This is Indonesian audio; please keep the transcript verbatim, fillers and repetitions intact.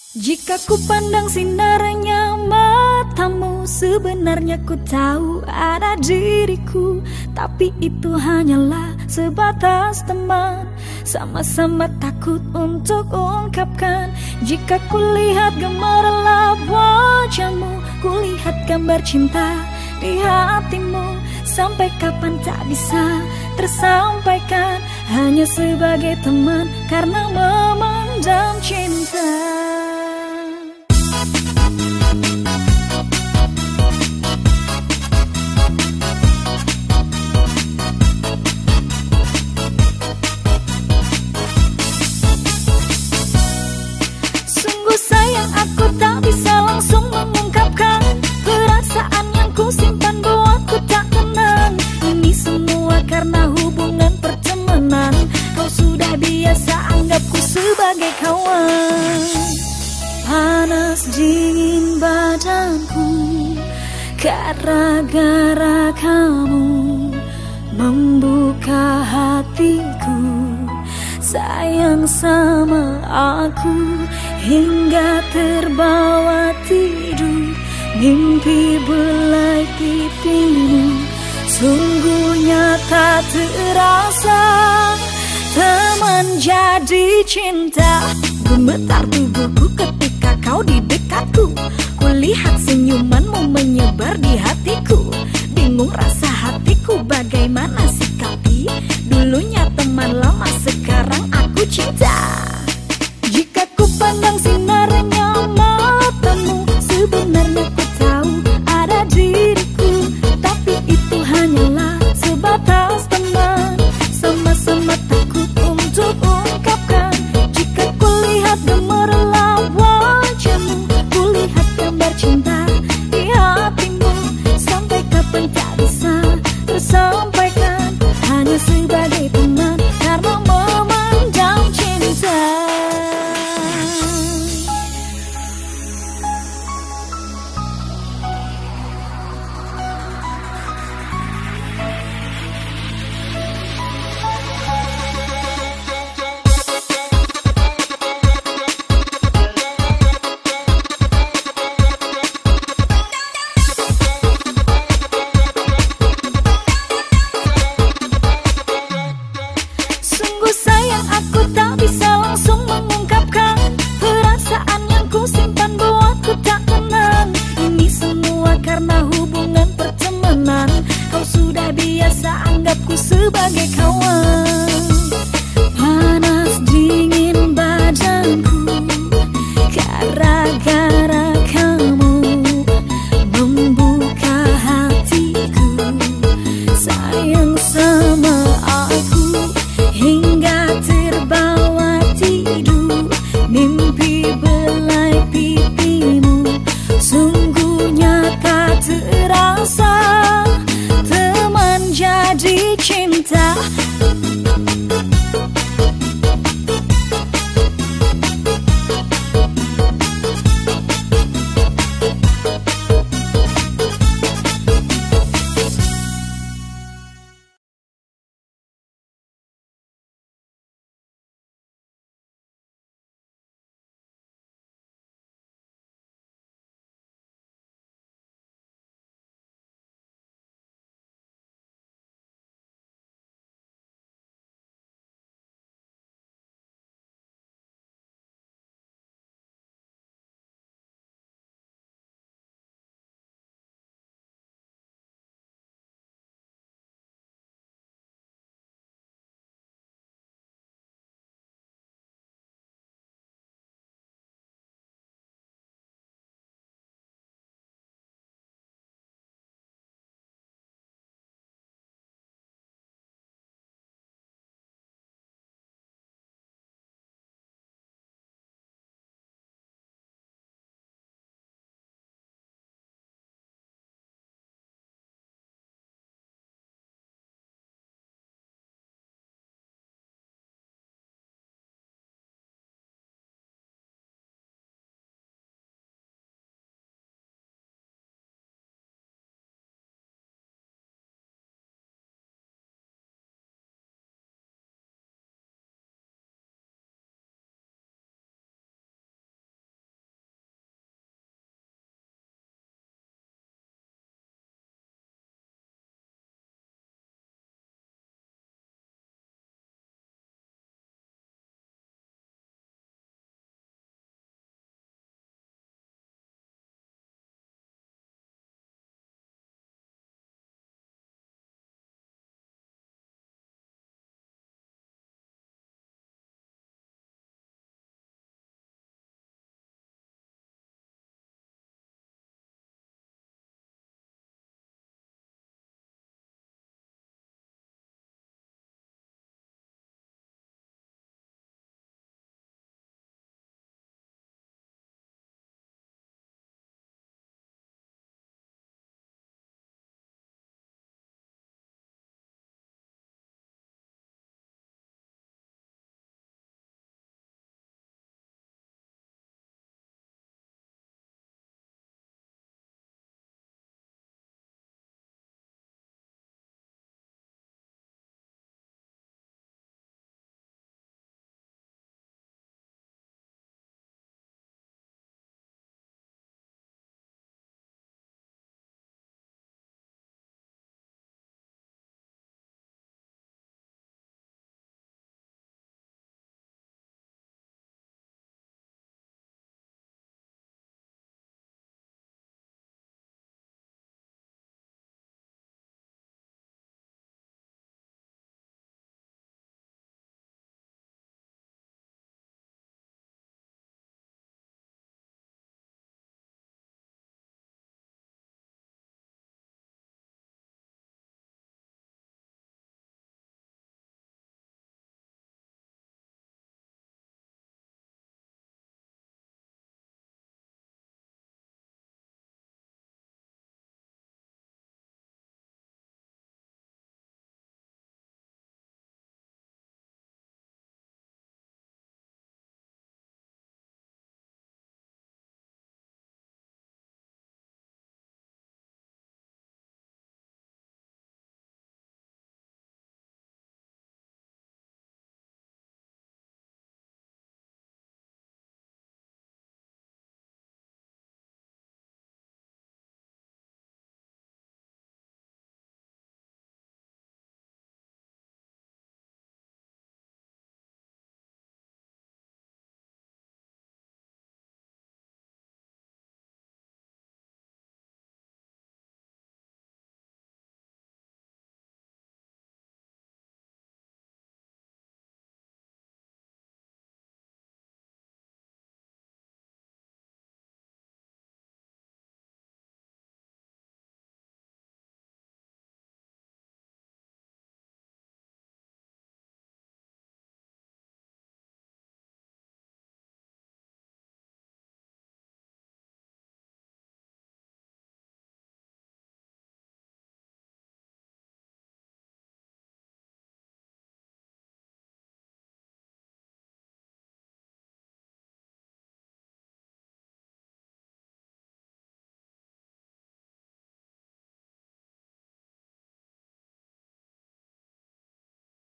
Jika ku pandang sinarnya matamu, sebenarnya ku tahu ada diriku. Tapi itu hanyalah sebatas teman, sama-sama takut untuk ungkapkan. Jika ku lihat gemerlap wajahmu, ku lihat gambar cinta di hatimu. Sampai kapan tak bisa tersampaikan, hanya sebagai teman karena memendam cinta. Sungguh sayang aku tak bisa langsung mengungkapkan perasaan yang ku simpan buatku tak tenang. Ini semua karena hubungan pertemanan. Kau sudah biasa anggapku sebagai kawan. Panas dingin badanku gara-gara kamu membuka hatiku. Sayang sama aku hingga terbawa tidur, mimpi belai pipimu sungguh nyata terasa. Teman jadi cinta, gemetar tubuhku ketika kau di dekatku. Kulihat senyumanmu menyebar di hatiku, bingung rasa hatiku bagaimana sikapi. Dulunya teman lama, sekarang aku cinta. Jika ku pandang sinarnya matamu, sebenarnya ku tahu ada diriku. Tapi itu hanyalah sebatas teman, sama-sama takut untuk ungkapkan. Jika ku lihat gemerlap wajahmu, ku lihat gambar cinta di hatimu. Sampai kapan tak bisa tersampaikan, hanya sebagai teman karena memendam cinta. Sungguh sayang aku tak bisa langsung mengungkapkan perasaan yang ku simpan buatku tak tenang. Ini semua karena hubungan pertemanan. Kau sudah biasa anggapku sebagai kawan. Panas dingin badanku gara-gara kamu membuka hatiku. Sayang sama aku hingga terbawa tidur, mimpi belai pipimu sungguh nyata terasa. Teman jadi cinta,